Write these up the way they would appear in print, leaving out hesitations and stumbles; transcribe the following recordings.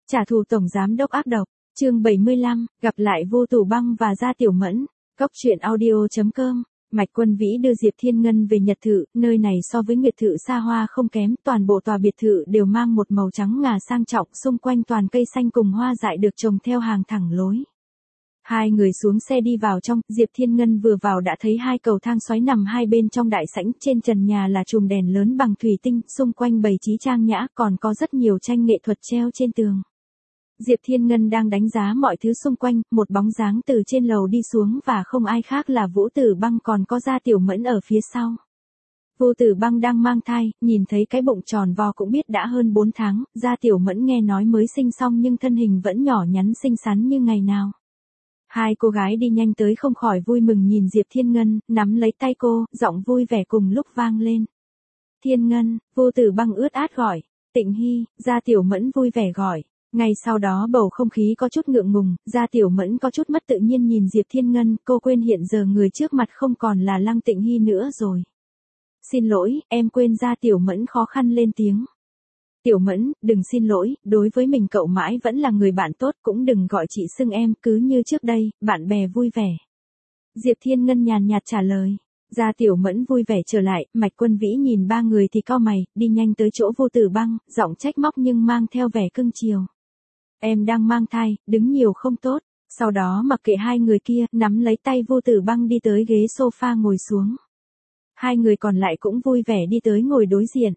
Trả thù tổng giám đốc ác độc, chương 75, gặp lại Vô Tử Băng và Gia Tiểu Mẫn. Cốc truyện audio.com. Mạch Quân Vĩ đưa Diệp Thiên Ngân về Nhật Thự, nơi này so với Nguyệt Thự xa hoa không kém, toàn bộ tòa biệt thự đều mang một màu trắng ngà sang trọng, xung quanh toàn cây xanh cùng hoa dại được trồng theo hàng thẳng lối. Hai người xuống xe đi vào trong, Diệp Thiên Ngân vừa vào đã thấy hai cầu thang xoáy nằm hai bên trong đại sảnh, trên trần nhà là chùm đèn lớn bằng thủy tinh, xung quanh bày trí trang nhã, còn có rất nhiều tranh nghệ thuật treo trên tường. Diệp Thiên Ngân đang đánh giá mọi thứ xung quanh, một bóng dáng từ trên lầu đi xuống và không ai khác là Vũ Tử Băng, còn có Gia Tiểu Mẫn ở phía sau. Vô Tử Băng đang mang thai, nhìn thấy cái bụng tròn vo cũng biết đã hơn 4 tháng, Gia Tiểu Mẫn nghe nói mới sinh xong nhưng thân hình vẫn nhỏ nhắn xinh xắn như ngày nào. Hai cô gái đi nhanh tới không khỏi vui mừng nhìn Diệp Thiên Ngân, nắm lấy tay cô, giọng vui vẻ cùng lúc vang lên. Thiên Ngân, Vô Tử Băng ướt át gọi. Tịnh Hy, Gia Tiểu Mẫn vui vẻ gọi. Ngay sau đó bầu không khí có chút ngượng ngùng, Gia Tiểu Mẫn có chút mất tự nhiên nhìn Diệp Thiên Ngân, cô quên hiện giờ người trước mặt không còn là Lăng Tịnh Hy nữa rồi. Xin lỗi, em quên. Gia Tiểu Mẫn khó khăn lên tiếng. Tiểu Mẫn, đừng xin lỗi, đối với mình cậu mãi vẫn là người bạn tốt, cũng đừng gọi chị xưng em, cứ như trước đây, bạn bè vui vẻ. Diệp Thiên Ngân nhàn nhạt trả lời. Gia Tiểu Mẫn vui vẻ trở lại, Mạch Quân Vĩ nhìn ba người thì cau mày, đi nhanh tới chỗ Vô Tử Băng, giọng trách móc nhưng mang theo vẻ cưng chiều. Em đang mang thai, đứng nhiều không tốt. Sau đó mặc kệ hai người kia, nắm lấy tay Vô Tử Băng đi tới ghế sofa ngồi xuống. Hai người còn lại cũng vui vẻ đi tới ngồi đối diện.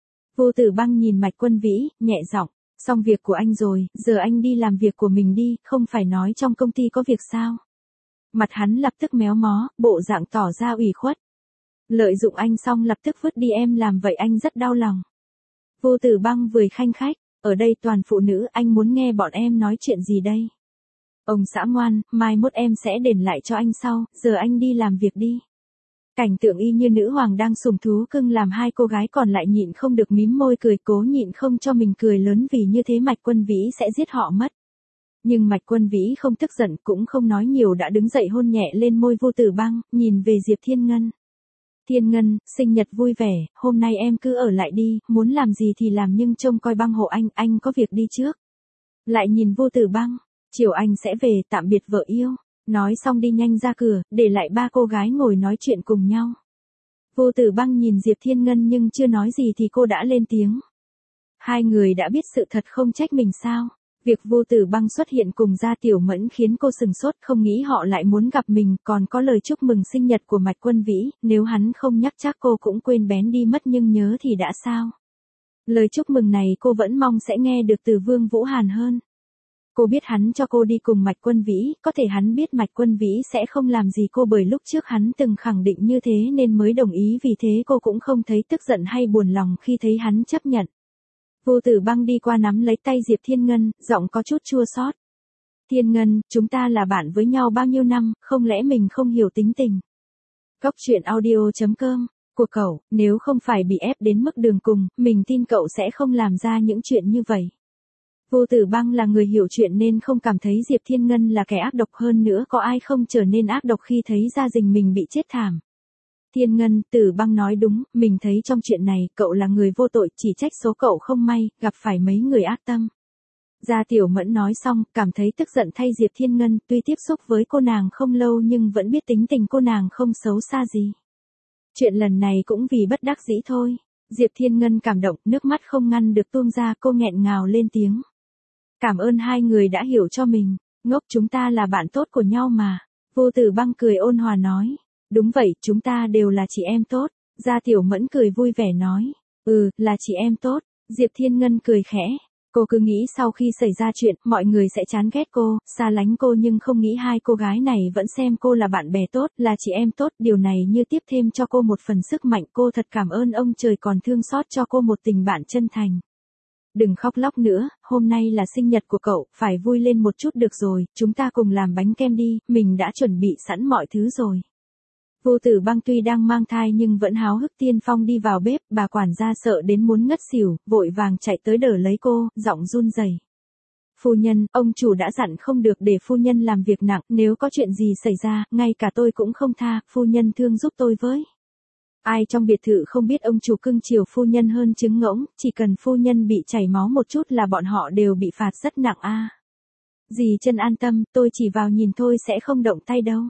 Vô Tử Băng nhìn Mạch Quân Vĩ, nhẹ giọng, xong việc của anh rồi, giờ anh đi làm việc của mình đi, không phải nói trong công ty có việc sao. Mặt hắn lập tức méo mó, bộ dạng tỏ ra ủy khuất. Lợi dụng anh xong lập tức vứt đi em làm vậy anh rất đau lòng. Vô Tử Băng vừa khanh khách, ở đây toàn phụ nữ, anh muốn nghe bọn em nói chuyện gì đây? Ông xã ngoan, mai mốt em sẽ đền lại cho anh sau, giờ anh đi làm việc đi. Cảnh tượng y như nữ hoàng đang sủng thú cưng làm hai cô gái còn lại nhịn không được mím môi cười, cố nhịn không cho mình cười lớn vì như thế Mạch Quân Vĩ sẽ giết họ mất. Nhưng Mạch Quân Vĩ không tức giận cũng không nói nhiều, đã đứng dậy hôn nhẹ lên môi Vô Tử Băng, nhìn về Diệp Thiên Ngân. Thiên Ngân, sinh nhật vui vẻ, hôm nay em cứ ở lại đi, muốn làm gì thì làm nhưng trông coi Băng hộ anh có việc đi trước. Lại nhìn Vô Tử Băng, chiều anh sẽ về, tạm biệt vợ yêu. Nói xong đi nhanh ra cửa, để lại ba cô gái ngồi nói chuyện cùng nhau. Vô Tử Băng nhìn Diệp Thiên Ngân nhưng chưa nói gì thì cô đã lên tiếng. Hai người đã biết sự thật không trách mình sao? Việc Vô Tử Băng xuất hiện cùng Gia Tiểu Mẫn khiến cô sừng sốt, không nghĩ họ lại muốn gặp mình, còn có lời chúc mừng sinh nhật của Mạch Quân Vĩ, nếu hắn không nhắc chắc cô cũng quên bén đi mất nhưng nhớ thì đã sao. Lời chúc mừng này cô vẫn mong sẽ nghe được từ Vương Vũ Hàn hơn. Cô biết hắn cho cô đi cùng Mạch Quân Vĩ, có thể hắn biết Mạch Quân Vĩ sẽ không làm gì cô bởi lúc trước hắn từng khẳng định như thế nên mới đồng ý, vì thế cô cũng không thấy tức giận hay buồn lòng khi thấy hắn chấp nhận. Vô Tử Băng đi qua nắm lấy tay Diệp Thiên Ngân, giọng có chút chua xót. Thiên Ngân, chúng ta là bạn với nhau bao nhiêu năm, không lẽ mình không hiểu tính tình? Cốc truyện audio.com. Của cậu, nếu không phải bị ép đến mức đường cùng, mình tin cậu sẽ không làm ra những chuyện như vậy. Vô Tử Băng là người hiểu chuyện nên không cảm thấy Diệp Thiên Ngân là kẻ ác độc, hơn nữa có ai không trở nên ác độc khi thấy gia đình mình bị chết thảm. Thiên Ngân, Tử Băng nói đúng, mình thấy trong chuyện này cậu là người vô tội, chỉ trách số cậu không may, gặp phải mấy người ác tâm. Gia Tiểu Mẫn nói xong, cảm thấy tức giận thay Diệp Thiên Ngân, tuy tiếp xúc với cô nàng không lâu nhưng vẫn biết tính tình cô nàng không xấu xa gì. Chuyện lần này cũng vì bất đắc dĩ thôi. Diệp Thiên Ngân cảm động, nước mắt không ngăn được tuôn ra, cô nghẹn ngào lên tiếng. Cảm ơn hai người đã hiểu cho mình, ngốc, chúng ta là bạn tốt của nhau mà. Vô Tử Băng cười ôn hòa nói. Đúng vậy, chúng ta đều là chị em tốt. Gia Tiểu Mẫn cười vui vẻ nói. Là chị em tốt. Diệp Thiên Ngân cười khẽ. Cô cứ nghĩ sau khi xảy ra chuyện, mọi người sẽ chán ghét cô, xa lánh cô, nhưng không nghĩ hai cô gái này vẫn xem cô là bạn bè tốt, là chị em tốt. Điều này như tiếp thêm cho cô một phần sức mạnh. Cô thật cảm ơn ông trời còn thương xót cho cô một tình bạn chân thành. Đừng khóc lóc nữa, hôm nay là sinh nhật của cậu, phải vui lên một chút được rồi, chúng ta cùng làm bánh kem đi, mình đã chuẩn bị sẵn mọi thứ rồi. Vô Tử Băng tuy đang mang thai nhưng vẫn háo hức tiên phong đi vào bếp, bà quản gia sợ đến muốn ngất xỉu, vội vàng chạy tới đỡ lấy cô, giọng run rẩy. Phu nhân, ông chủ đã dặn không được để phu nhân làm việc nặng, nếu có chuyện gì xảy ra, ngay cả tôi cũng không tha, phu nhân thương giúp tôi với. Ai trong biệt thự không biết ông chủ cưng chiều phu nhân hơn trứng ngỗng, chỉ cần phu nhân bị chảy máu một chút là bọn họ đều bị phạt rất nặng a. Dì Trân an tâm, tôi chỉ vào nhìn thôi sẽ không động tay đâu.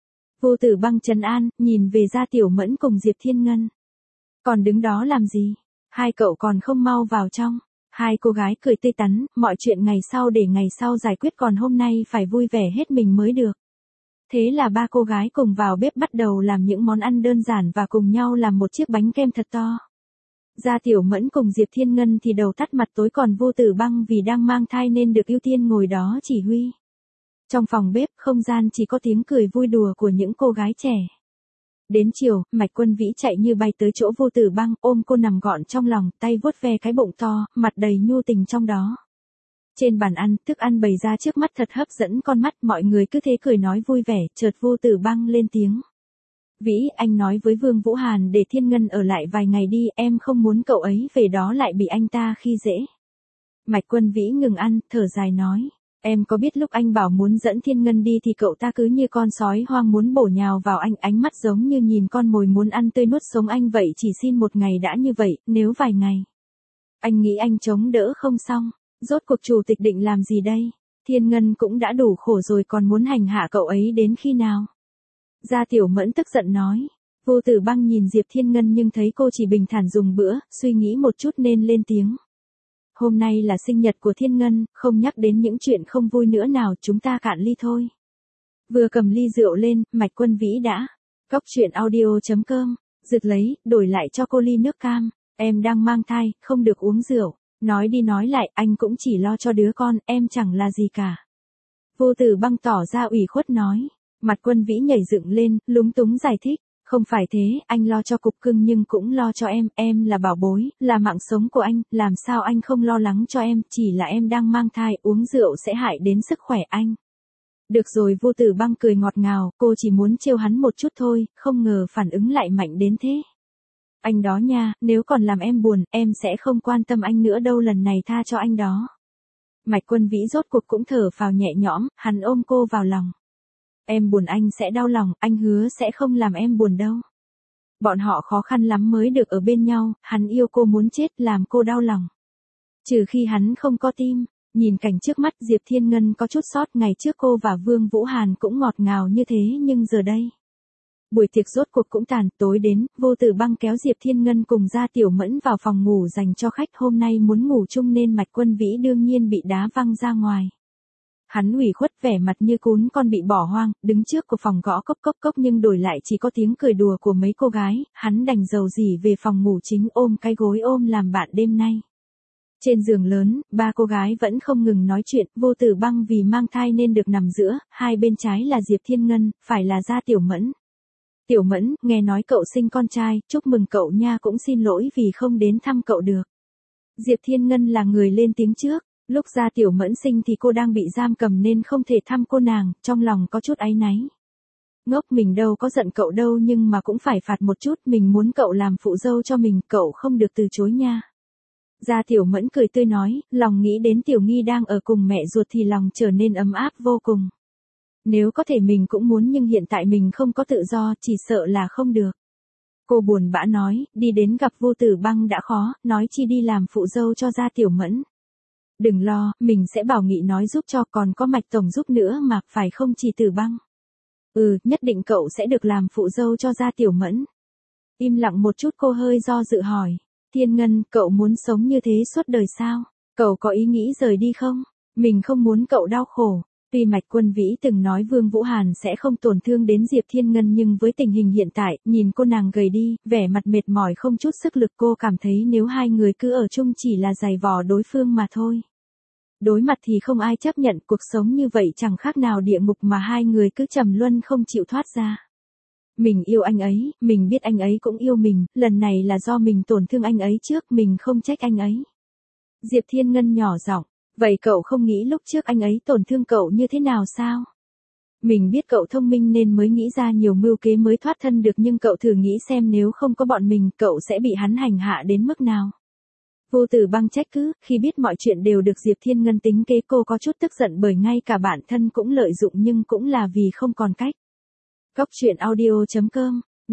Vô Tử Băng trấn an, nhìn về Gia Tiểu Mẫn cùng Diệp Thiên Ngân. Còn đứng đó làm gì? Hai cậu còn không mau vào trong. Hai cô gái cười tươi tắn, mọi chuyện ngày sau để ngày sau giải quyết, còn hôm nay phải vui vẻ hết mình mới được. Thế là ba cô gái cùng vào bếp bắt đầu làm những món ăn đơn giản và cùng nhau làm một chiếc bánh kem thật to. Gia Tiểu Mẫn cùng Diệp Thiên Ngân thì đầu tắt mặt tối, còn Vô Tử Băng vì đang mang thai nên được ưu tiên ngồi đó chỉ huy. Trong phòng bếp không gian chỉ có tiếng cười vui đùa của những cô gái trẻ. Đến chiều, Mạch Quân Vĩ chạy như bay tới chỗ Vô Tử Băng, ôm cô nằm gọn trong lòng, tay vuốt ve cái bụng to, mặt đầy nhu tình trong đó. Trên bàn ăn, thức ăn bày ra trước mắt thật hấp dẫn con mắt, mọi người cứ thế cười nói vui vẻ, chợt Vô Tử Băng lên tiếng. Vĩ, anh nói với Vương Vũ Hàn để Thiên Ngân ở lại vài ngày đi, em không muốn cậu ấy về đó lại bị anh ta khi dễ. Mạch Quân Vĩ ngừng ăn, thở dài nói. Em có biết lúc anh bảo muốn dẫn Thiên Ngân đi thì cậu ta cứ như con sói hoang muốn bổ nhào vào anh, ánh mắt giống như nhìn con mồi muốn ăn tươi nuốt sống anh vậy. Chỉ xin một ngày đã như vậy, nếu vài ngày anh nghĩ anh chống đỡ không xong, rốt cuộc chủ tịch định làm gì đây? Thiên Ngân cũng đã đủ khổ rồi còn muốn hành hạ cậu ấy đến khi nào? Gia Tiểu Mẫn tức giận nói. Vô Tử Băng nhìn Diệp Thiên Ngân nhưng thấy cô chỉ bình thản dùng bữa, suy nghĩ một chút nên lên tiếng. Hôm nay là sinh nhật của Thiên Ngân, không nhắc đến những chuyện không vui nữa nào, chúng ta cạn ly thôi. Vừa cầm ly rượu lên, Mạch Quân Vĩ đã. Cóc truyện audio.com, rực lấy, đổi lại cho cô ly nước cam. Em đang mang thai, không được uống rượu. Nói đi nói lại, anh cũng chỉ lo cho đứa con, em chẳng là gì cả. Vô Tử Băng tỏ ra ủy khuất nói. Mặt Quân Vĩ nhảy dựng lên, lúng túng giải thích. Không phải thế, anh lo cho cục cưng nhưng cũng lo cho em là bảo bối, là mạng sống của anh, làm sao anh không lo lắng cho em, chỉ là em đang mang thai, uống rượu sẽ hại đến sức khỏe anh. Được rồi, Vô Tử Băng cười ngọt ngào, cô chỉ muốn trêu hắn một chút thôi, không ngờ phản ứng lại mạnh đến thế. Anh đó nha, nếu còn làm em buồn, em sẽ không quan tâm anh nữa đâu, lần này tha cho anh đó. Mạch Quân Vĩ rốt cuộc cũng thở phào nhẹ nhõm, hắn ôm cô vào lòng. Em buồn anh sẽ đau lòng, anh hứa sẽ không làm em buồn đâu. Bọn họ khó khăn lắm mới được ở bên nhau, hắn yêu cô muốn chết, làm cô đau lòng. Trừ khi hắn không có tim. Nhìn cảnh trước mắt, Diệp Thiên Ngân có chút sót, ngày trước cô và Vương Vũ Hàn cũng ngọt ngào như thế nhưng giờ đây. Buổi tiệc rốt cuộc cũng tàn, tối đến, Vô Tử Băng kéo Diệp Thiên Ngân cùng Gia Tiểu Mẫn vào phòng ngủ dành cho khách, hôm nay muốn ngủ chung nên Mạch Quân Vĩ đương nhiên bị đá văng ra ngoài. Hắn ủy khuất vẻ mặt như cún con bị bỏ hoang, đứng trước của phòng gõ cốc cốc cốc nhưng đổi lại chỉ có tiếng cười đùa của mấy cô gái, hắn đành dầu dỉ về phòng ngủ chính ôm cái gối ôm làm bạn đêm nay. Trên giường lớn, ba cô gái vẫn không ngừng nói chuyện, Vô Tử Băng vì mang thai nên được nằm giữa, hai bên trái là Diệp Thiên Ngân, phải là Gia Tiểu Mẫn. Tiểu Mẫn, nghe nói cậu sinh con trai, chúc mừng cậu nha, cũng xin lỗi vì không đến thăm cậu được. Diệp Thiên Ngân là người lên tiếng trước. Lúc Gia Tiểu Mẫn sinh thì cô đang bị giam cầm nên không thể thăm cô nàng, trong lòng có chút áy náy. Ngốc, mình đâu có giận cậu đâu nhưng mà cũng phải phạt một chút, mình muốn cậu làm phụ dâu cho mình, cậu không được từ chối nha. Gia Tiểu Mẫn cười tươi nói, lòng nghĩ đến Tiểu Nghi đang ở cùng mẹ ruột thì lòng trở nên ấm áp vô cùng. Nếu có thể mình cũng muốn nhưng hiện tại mình không có tự do, chỉ sợ là không được. Cô buồn bã nói, đi đến gặp Vô Tử Băng đã khó, nói chi đi làm phụ dâu cho Gia Tiểu Mẫn. Đừng lo, mình sẽ bảo Nghị nói giúp cho, còn có Mạch Tổng giúp nữa mà, phải không chị Tử Băng? Ừ, nhất định cậu sẽ được làm phụ dâu cho Gia Tiểu Mẫn. Im lặng một chút cô hơi do dự hỏi. Thiên Ngân, cậu muốn sống như thế suốt đời sao? Cậu có ý nghĩ rời đi không? Mình không muốn cậu đau khổ. Tuy Mạch Quân Vĩ từng nói Vương Vũ Hàn sẽ không tổn thương đến Diệp Thiên Ngân nhưng với tình hình hiện tại, nhìn cô nàng gầy đi, vẻ mặt mệt mỏi không chút sức lực, cô cảm thấy nếu hai người cứ ở chung chỉ là giày vò đối phương mà thôi. Đối mặt thì không ai chấp nhận, cuộc sống như vậy chẳng khác nào địa ngục mà hai người cứ trầm luân không chịu thoát ra. Mình yêu anh ấy, mình biết anh ấy cũng yêu mình, lần này là do mình tổn thương anh ấy trước, mình không trách anh ấy. Diệp Thiên Ngân nhỏ giọng, vậy cậu không nghĩ lúc trước anh ấy tổn thương cậu như thế nào sao? Mình biết cậu thông minh nên mới nghĩ ra nhiều mưu kế mới thoát thân được nhưng cậu thử nghĩ xem nếu không có bọn mình cậu sẽ bị hắn hành hạ đến mức nào. Vô Tử Băng trách cứ, khi biết mọi chuyện đều được Diệp Thiên Ngân tính kế cô có chút tức giận bởi ngay cả bản thân cũng lợi dụng nhưng cũng là vì không còn cách. Cóc truyện audio.com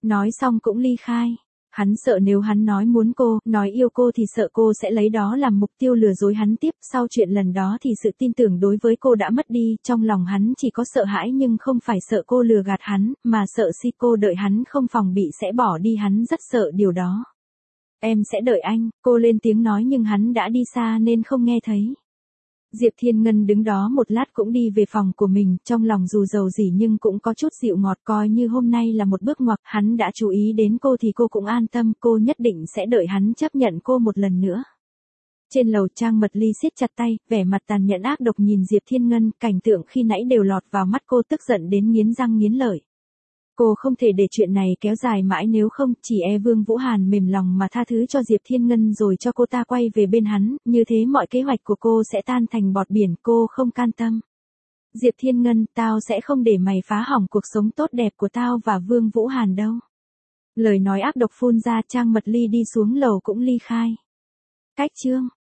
Nói xong cũng ly khai. Hắn sợ nếu hắn nói muốn cô, nói yêu cô thì sợ cô sẽ lấy đó làm mục tiêu lừa dối hắn tiếp. Sau chuyện lần đó thì sự tin tưởng đối với cô đã mất đi. Trong lòng hắn chỉ có sợ hãi nhưng không phải sợ cô lừa gạt hắn, mà sợ si cô đợi hắn không phòng bị sẽ bỏ đi, hắn rất sợ điều đó. Em sẽ đợi anh, cô lên tiếng nói nhưng hắn đã đi xa nên không nghe thấy. Diệp Thiên Ngân đứng đó một lát cũng đi về phòng của mình, trong lòng dù giàu gì nhưng cũng có chút dịu ngọt, coi như hôm nay là một bước ngoặt, hắn đã chú ý đến cô thì cô cũng an tâm, cô nhất định sẽ đợi hắn chấp nhận cô một lần nữa. Trên lầu Trang Mật Ly siết chặt tay, vẻ mặt tàn nhẫn ác độc nhìn Diệp Thiên Ngân, cảnh tượng khi nãy đều lọt vào mắt cô, tức giận đến nghiến răng nghiến lợi. Cô không thể để chuyện này kéo dài mãi, nếu không chỉ Vương Vũ Hàn mềm lòng mà tha thứ cho Diệp Thiên Ngân rồi cho cô ta quay về bên hắn, như thế mọi kế hoạch của cô sẽ tan thành bọt biển, cô không can tâm. Diệp Thiên Ngân, tao sẽ không để mày phá hỏng cuộc sống tốt đẹp của tao và Vương Vũ Hàn đâu. Lời nói ác độc phun ra, Trang Mật Ly đi xuống lầu cũng ly khai. Cách chương